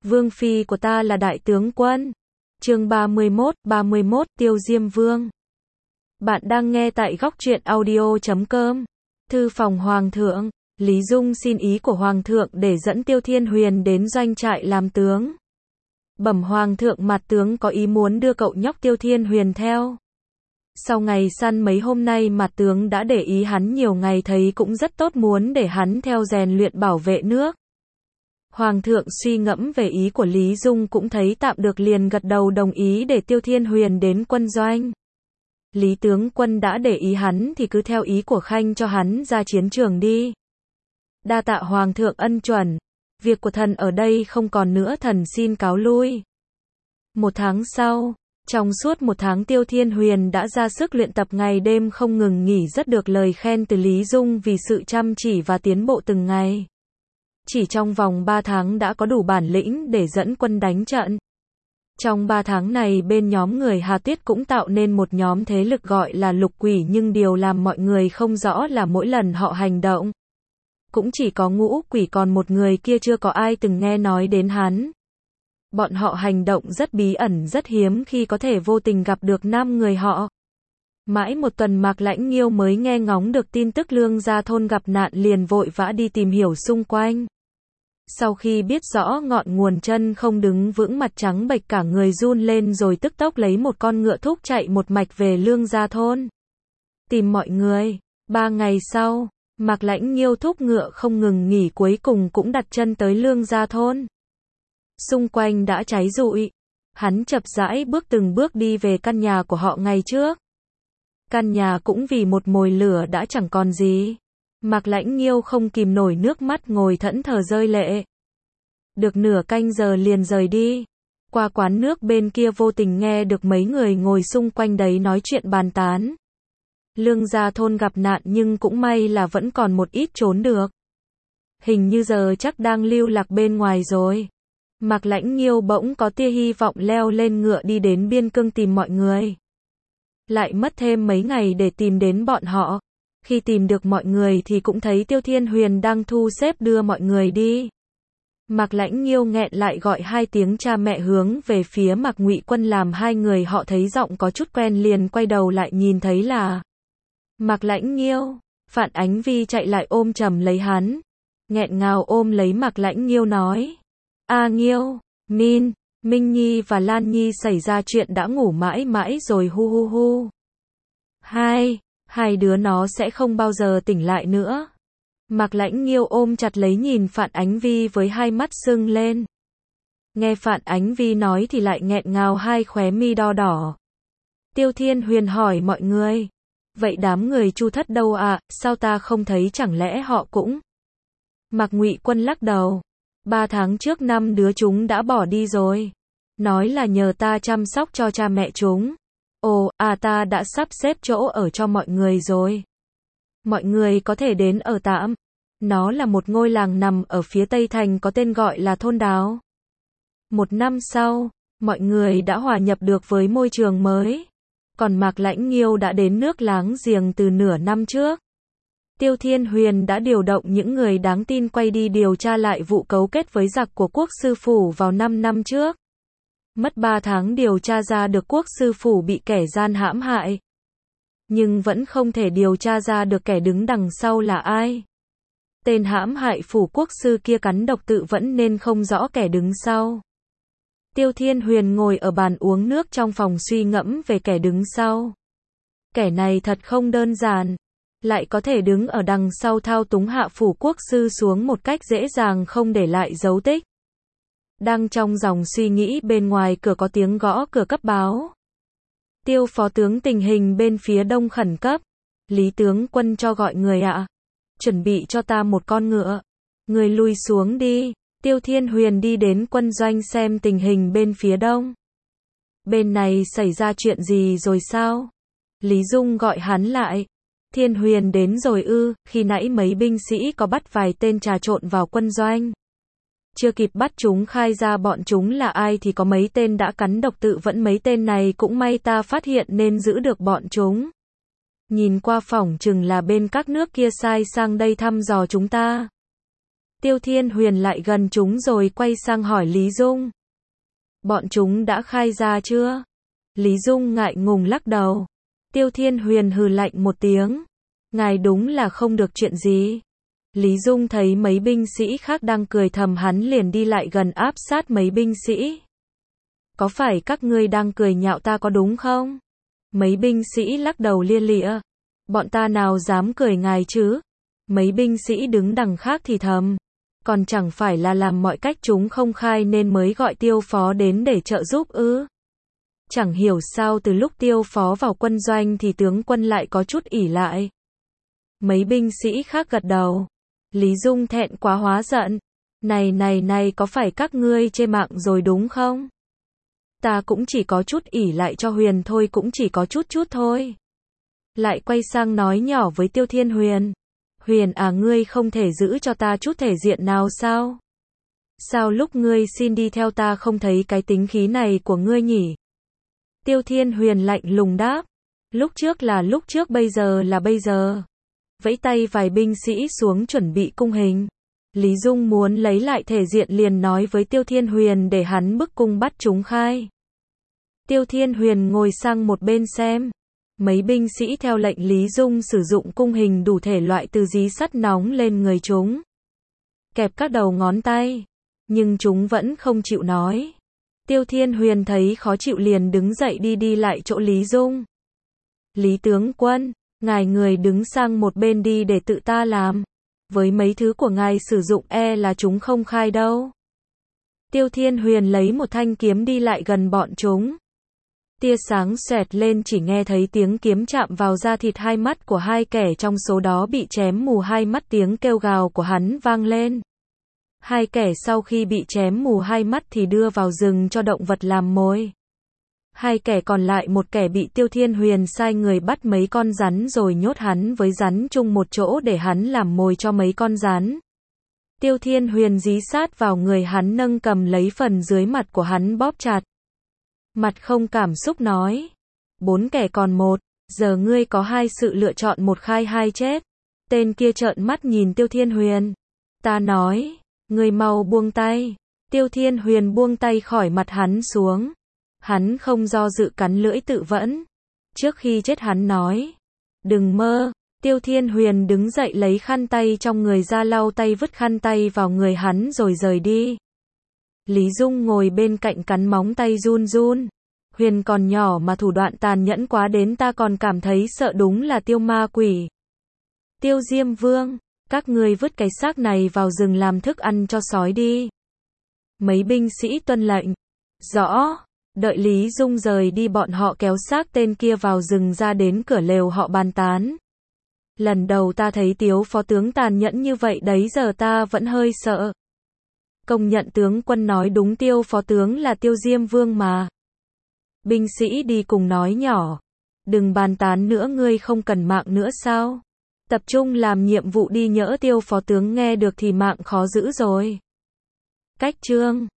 Vương phi của ta là đại tướng quân. Chương 31, Tiêu Diêm Vương. Bạn đang nghe tại góc truyện audio.com. Thư phòng Hoàng thượng, Lý Dung xin ý của Hoàng thượng để dẫn Tiêu Thiên Huyền đến doanh trại làm tướng. Bẩm Hoàng thượng, mặt tướng có ý muốn đưa cậu nhóc Tiêu Thiên Huyền theo. Sau ngày săn mấy hôm nay mặt tướng đã để ý hắn nhiều ngày, thấy cũng rất tốt, muốn để hắn theo rèn luyện bảo vệ nước. Hoàng thượng suy ngẫm về ý của Lý Dung cũng thấy tạm được, liền gật đầu đồng ý để Tiêu Thiên Huyền đến quân doanh. Lý tướng quân đã để ý hắn thì cứ theo ý của khanh cho hắn ra chiến trường đi. Đa tạ Hoàng thượng ân chuẩn. Việc của thần ở đây không còn nữa, thần xin cáo lui. Một tháng sau, trong suốt một tháng Tiêu Thiên Huyền đã ra sức luyện tập ngày đêm không ngừng nghỉ, rất được lời khen từ Lý Dung vì sự chăm chỉ và tiến bộ từng ngày. Chỉ trong vòng 3 tháng đã có đủ bản lĩnh để dẫn quân đánh trận. Trong 3 tháng này bên nhóm người Hà Tuyết cũng tạo nên một nhóm thế lực gọi là Lục Quỷ, nhưng điều làm mọi người không rõ là mỗi lần họ hành động, cũng chỉ có Ngũ Quỷ, còn một người kia chưa có ai từng nghe nói đến hắn. Bọn họ hành động rất bí ẩn, rất hiếm khi có thể vô tình gặp được 5 người họ. Mãi một tuần Mạc Lãnh Nghiêu mới nghe ngóng được tin tức Lương Gia Thôn gặp nạn, liền vội vã đi tìm hiểu xung quanh. Sau khi biết rõ ngọn nguồn, chân không đứng vững, mặt trắng bệch cả người run lên, rồi tức tốc lấy một con ngựa thúc chạy một mạch về Lương Gia Thôn tìm mọi người. 3 ngày sau, Mạc Lãnh Nghiêu thúc ngựa không ngừng nghỉ, cuối cùng cũng đặt chân tới Lương Gia Thôn. Xung quanh đã cháy rụi. Hắn chậm rãi từng bước đi về căn nhà của họ ngày trước. Căn nhà cũng vì một mồi lửa đã chẳng còn gì. Mạc Lãnh Nghiêu không kìm nổi nước mắt, ngồi thẫn thờ rơi lệ. Được nửa canh giờ liền rời đi. Qua quán nước bên kia vô tình nghe được mấy người ngồi xung quanh đấy nói chuyện bàn tán. Lương Gia Thôn gặp nạn nhưng cũng may là vẫn còn một ít trốn được. Hình như giờ chắc đang lưu lạc bên ngoài rồi. Mạc Lãnh Nghiêu bỗng có tia hy vọng, leo lên ngựa đi đến biên cương tìm mọi người. Lại mất thêm mấy ngày để tìm đến bọn họ. Khi tìm được mọi người thì cũng thấy Tiêu Thiên Huyền đang thu xếp đưa mọi người đi. Mạc Lãnh Nghiêu nghẹn lại gọi 2 tiếng cha mẹ, hướng về phía Mạc Ngụy Quân, làm 2 người họ thấy giọng có chút quen, liền quay đầu lại nhìn thấy là Mạc Lãnh Nghiêu. Phạn Ánh Vi chạy lại ôm chầm lấy hắn, nghẹn ngào ôm lấy Mạc Lãnh Nghiêu nói: "A Nghiêu, Minh Nhi và Lan Nhi xảy ra chuyện đã ngủ mãi mãi rồi, hu hu hu. Hai đứa nó sẽ không bao giờ tỉnh lại nữa." Mạc Lãnh Nghiêu ôm chặt lấy, nhìn Phạn Ánh Vi với 2 mắt sưng lên. Nghe Phạn Ánh Vi nói thì lại nghẹn ngào, 2 khóe mi đo đỏ. Tiêu Thiên Huyền hỏi mọi người: "Vậy đám người Chu Thất đâu ạ? Sao ta không thấy, chẳng lẽ họ cũng..." Mạc Ngụy Quân lắc đầu: 3 tháng trước 5 đứa chúng đã bỏ đi rồi. Nói là nhờ ta chăm sóc cho cha mẹ chúng. Ồ, ta đã sắp xếp chỗ ở cho mọi người rồi. Mọi người có thể đến ở tạm. Nó là một ngôi làng nằm ở phía tây thành, có tên gọi là Thôn Đáo. 1 năm sau, mọi người đã hòa nhập được với môi trường mới. Còn Mạc Lãnh Nghiêu đã đến nước láng giềng từ nửa năm trước. Tiêu Thiên Huyền đã điều động những người đáng tin quay đi điều tra lại vụ cấu kết với giặc của Quốc sư phủ vào 5 năm trước. Mất 3 tháng điều tra ra được Quốc sư phủ bị kẻ gian hãm hại. Nhưng vẫn không thể điều tra ra được kẻ đứng đằng sau là ai. Tên hãm hại phủ quốc sư kia cắn độc tự vẫn nên không rõ kẻ đứng sau. Tiêu Thiên Huyền ngồi ở bàn uống nước trong phòng suy ngẫm về kẻ đứng sau. Kẻ này thật không đơn giản. Lại có thể đứng ở đằng sau thao túng hạ phủ quốc sư xuống một cách dễ dàng, không để lại dấu tích. Đang trong dòng suy nghĩ, bên ngoài cửa có tiếng gõ cửa cấp báo. Tiêu phó tướng, tình hình bên phía đông khẩn cấp. Lý tướng quân cho gọi người ạ. Chuẩn bị cho ta một con ngựa. Người lui xuống đi. Tiêu Thiên Huyền đi đến quân doanh xem tình hình bên phía đông. Bên này xảy ra chuyện gì rồi sao? Lý Dung gọi hắn lại. Thiên Huyền đến rồi ư? Khi nãy mấy binh sĩ có bắt vài tên trà trộn vào quân doanh. Chưa kịp bắt chúng khai ra bọn chúng là ai thì có mấy tên đã cắn độc tự vẫn, mấy tên này cũng may ta phát hiện nên giữ được bọn chúng. Nhìn qua phỏng chừng là bên các nước kia sai sang đây thăm dò chúng ta. Tiêu Thiên Huyền lại gần chúng rồi quay sang hỏi Lý Dung. Bọn chúng đã khai ra chưa? Lý Dung ngại ngùng lắc đầu. Tiêu Thiên Huyền hừ lạnh một tiếng. Ngài đúng là không được chuyện gì. Lý Dung thấy mấy binh sĩ khác đang cười thầm, hắn liền đi lại gần áp sát mấy binh sĩ. Có phải các ngươi đang cười nhạo ta có đúng không? Mấy binh sĩ lắc đầu lia lịa. Bọn ta nào dám cười ngài chứ? Mấy binh sĩ đứng đằng khác thì thầm. Còn chẳng phải là làm mọi cách chúng không khai nên mới gọi Tiêu phó đến để trợ giúp ư? Chẳng hiểu sao từ lúc Tiêu phó vào quân doanh thì tướng quân lại có chút ỷ lại. Mấy binh sĩ khác gật đầu. Lý Dung thẹn quá hóa giận. Này, có phải các ngươi chê mạng rồi đúng không? Ta cũng chỉ có chút ỷ lại cho Huyền thôi, cũng chỉ có chút thôi. Lại quay sang nói nhỏ với Tiêu Thiên Huyền. Huyền à, ngươi không thể giữ cho ta chút thể diện nào sao? Sao lúc ngươi xin đi theo ta không thấy cái tính khí này của ngươi nhỉ? Tiêu Thiên Huyền lạnh lùng đáp. Lúc trước là lúc trước, bây giờ là bây giờ. Vẫy tay vài binh sĩ xuống chuẩn bị cung hình. Lý Dung muốn lấy lại thể diện liền nói với Tiêu Thiên Huyền để hắn bức cung bắt chúng khai. Tiêu Thiên Huyền ngồi sang một bên xem. Mấy binh sĩ theo lệnh Lý Dung sử dụng cung hình đủ thể loại từ dí sắt nóng lên người chúng. Kẹp các đầu ngón tay. Nhưng chúng vẫn không chịu nói. Tiêu Thiên Huyền thấy khó chịu liền đứng dậy đi lại chỗ Lý Dung. Lý tướng quân, ngài người đứng sang một bên đi để tự ta làm. Với mấy thứ của ngài sử dụng là chúng không khai đâu. Tiêu Thiên Huyền lấy một thanh kiếm đi lại gần bọn chúng. Tia sáng xoẹt lên, chỉ nghe thấy tiếng kiếm chạm vào da thịt, hai mắt của hai kẻ trong số đó bị chém mù hai mắt, tiếng kêu gào của hắn vang lên. Hai kẻ sau khi bị chém mù hai mắt thì đưa vào rừng cho động vật làm mồi. Hai kẻ còn lại, một kẻ bị Tiêu Thiên Huyền sai người bắt mấy con rắn rồi nhốt hắn với rắn chung một chỗ để hắn làm mồi cho mấy con rắn. Tiêu Thiên Huyền dí sát vào người hắn, nâng cầm lấy phần dưới mặt của hắn bóp chặt. Mặt không cảm xúc nói. 4 kẻ còn một, giờ ngươi có hai sự lựa chọn, một khai hai chết. Tên kia trợn mắt nhìn Tiêu Thiên Huyền. Ta nói, ngươi mau buông tay. Tiêu Thiên Huyền buông tay khỏi mặt hắn xuống. Hắn không do dự cắn lưỡi tự vẫn. Trước khi chết hắn nói. Đừng mơ. Tiêu Thiên Huyền đứng dậy lấy khăn tay trong người ra lau tay, vứt khăn tay vào người hắn rồi rời đi. Lý Dung ngồi bên cạnh cắn móng tay run run. Huyền còn nhỏ mà thủ đoạn tàn nhẫn quá đến ta còn cảm thấy sợ, đúng là Tiêu ma quỷ. Tiêu Diêm Vương, các ngươi vứt cái xác này vào rừng làm thức ăn cho sói đi. Mấy binh sĩ tuân lệnh. Rõ. Đợi Lý Dung rời đi, bọn họ kéo xác tên kia vào rừng ra đến cửa lều họ bàn tán. Lần đầu ta thấy Tiếu phó tướng tàn nhẫn như vậy đấy, giờ ta vẫn hơi sợ. Công nhận tướng quân nói đúng, Tiêu phó tướng là Tiêu Diêm Vương mà. Binh sĩ đi cùng nói nhỏ. Đừng bàn tán nữa, ngươi không cần mạng nữa sao? Tập trung làm nhiệm vụ đi, nhỡ Tiêu phó tướng nghe được thì mạng khó giữ rồi. Cách chương